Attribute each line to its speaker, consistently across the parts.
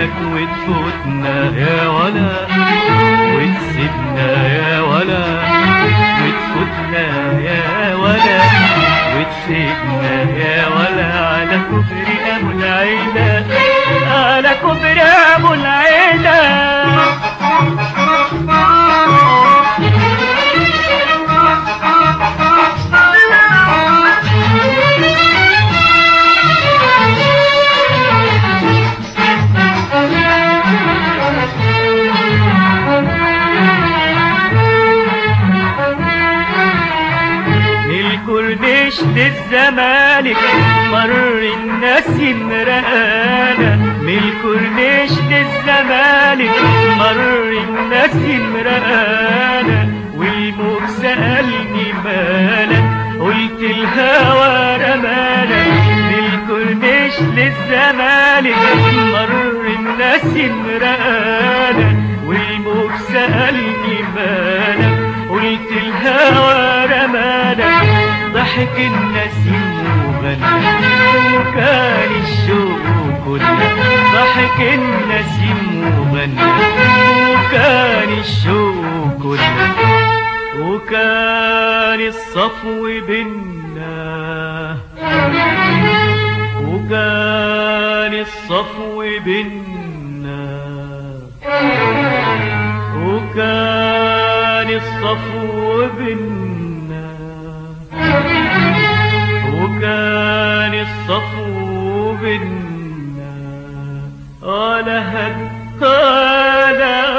Speaker 1: منك وتفوتنا يا ولا وتسيبنا يا ولا وتفوتنا يا ولا وتسيبنا يا ولا على كبر ابو العيلة على كبر ابو العيلة. الكورنيش للزمالك مر الناس مرقانا، من الكورنيش للزمالك مر الناس مرقانا، والموج سألني مالك قلت الهوى رمانا. من الكورنيش للزمالك مر الناس مرقانا، والموج سألني مالك قلت الهوى رمانا. ضحك النسيم وغنى وكان الشوق كله، ضحك النسيم وغنى وكان الشوق كله، وكان الصفو بينا وكان الصفو بينا وكان الصفو بينا وكان الصفو بينا. على هالطالة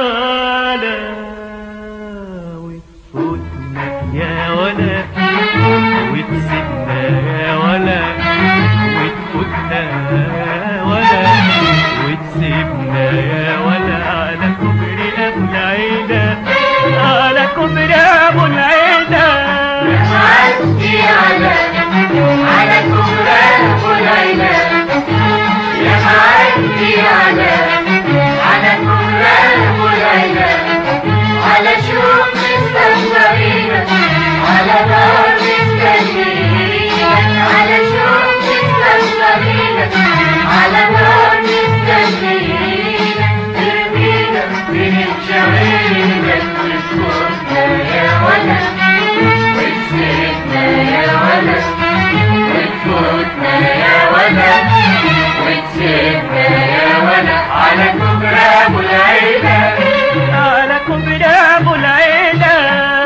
Speaker 1: وتفوتنا يا ولا وتسيبنا يا ولا وتفوتنا يا ولا وتسيبنا يا ولا على كبر ابو العيلة على كبر ابو العيلة.
Speaker 2: معدي على كبر ابو العيلة، يا معدي على كبر ابو العيلة، على شوق مستنظرينا على نار مستنينا، على شوق مستنظرينا على نار مستنينا. ترمينا بنتشعينا وتفوتنا يا ولا وتسيبنا يا ولا وتفوتنا يا ولا وتسيبنا يا ولا على كبر ابو العيلة
Speaker 1: على كبر ابو العيلة.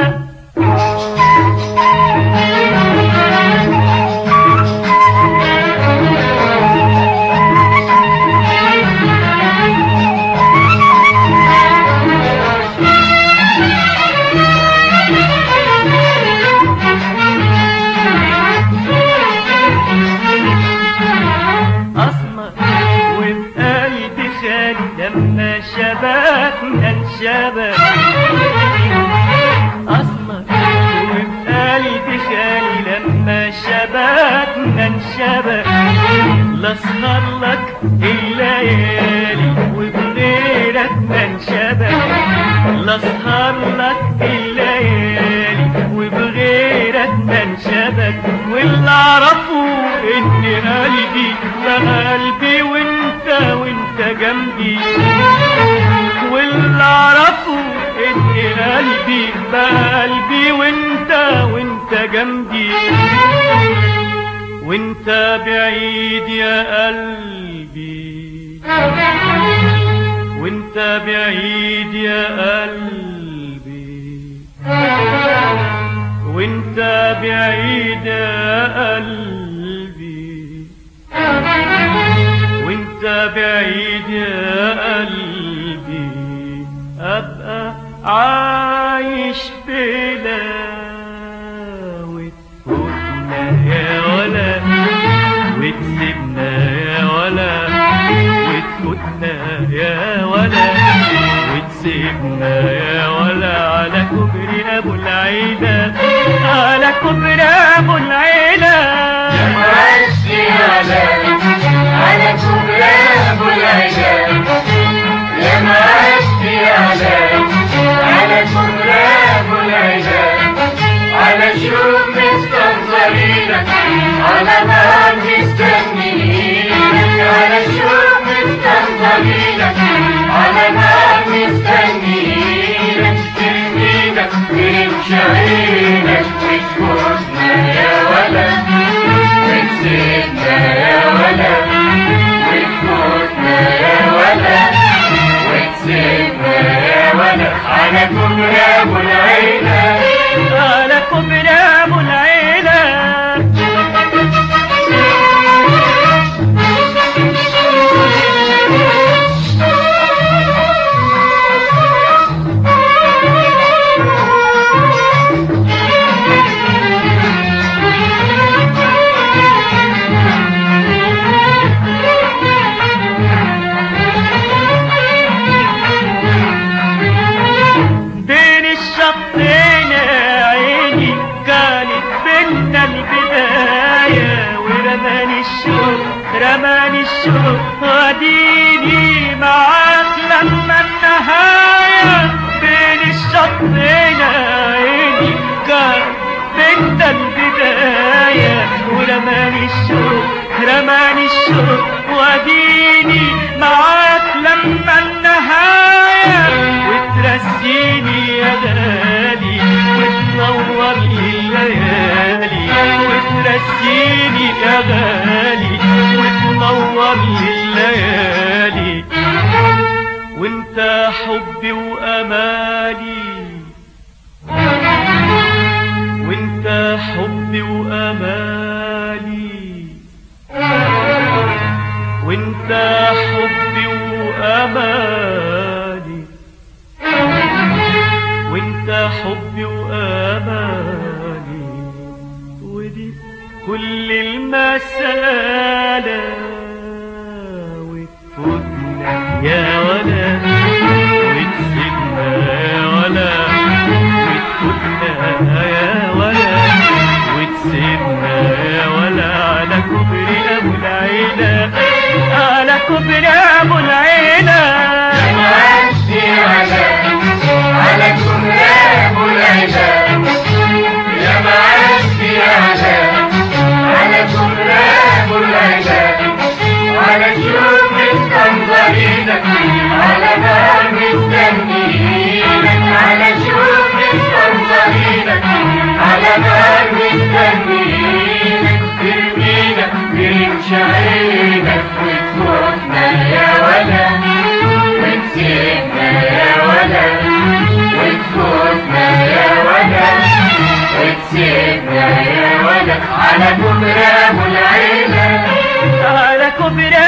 Speaker 1: لما شبكنا انشبك أسمر وبقلبي خالي، لما شبكنا انشبك لا اسهر لك الليالي وبغيرك ما انشبك، لا اسهر لك الليالي وبغيرك ما انشبك. واللي اعرفه ان قلبي ده قلبي وانت جنبي، واللي اعرفه ان قلبي ده قلبي وانت جنبي، وانت بعيد يا قلبي وانت بعيد يا قلبي وانت بعيد يا قلبي وانت بعيد يا قلبي. ابقى عايش بلا وتفوتنا يا ولا وتسيبنا يا ولا وتفوتنا يا ولا وتسيبنا يا ولا على كبر ابو العيلة على كبر ابو العيلة.
Speaker 2: يا معشي على كبر ابو العيلة، يا معشي على كبر ابو العيلة، على شوق مستنظرينك على نار مستنيينك، على شوق مستنظرينك علينا على نار مستنيينك ترمينا ويمشي عينك وتفوتنا يا ولد وتسيبنا يا ولد وتفوتنا يا ولد وتسيبنا يا ولد على كبر ابو العيلة
Speaker 1: على كبر ابو العيلة الشطين عيني كانت بينا البداية رماني الشوق وديني معاك لما النهاية بين الشطين عيني كانت بينا البداية ورماني الشوق وديني معاك لما النهاية وترسيني يا غالي وتنور الليالي وترسيني يا غالي وتنور الليالي وانت حبي وامالي وانت حبي وامالي وانت حبي وامالي وانت حبي وامالي ودي كل المسألة وتفوتنا يا ولد وتسيبنا يا ولد وتفوتنا يا ولد وتسيبنا يا ولد على كبر ابو العيلة على كبر ابو العيلة
Speaker 2: على كبر ابو العيلة يا معدي على كبر ابو العيلة على شوق تنظرينك على نار مستنيينك على شوق تنظرينك على نار مستنيينك ترمينا ويمشي عينك وتفوتنا يا ولد وتسيبنا يا ولد وتفوتنا يا ولد وتسيبنا يا ولد على كبر ابو العيلة
Speaker 1: على كبر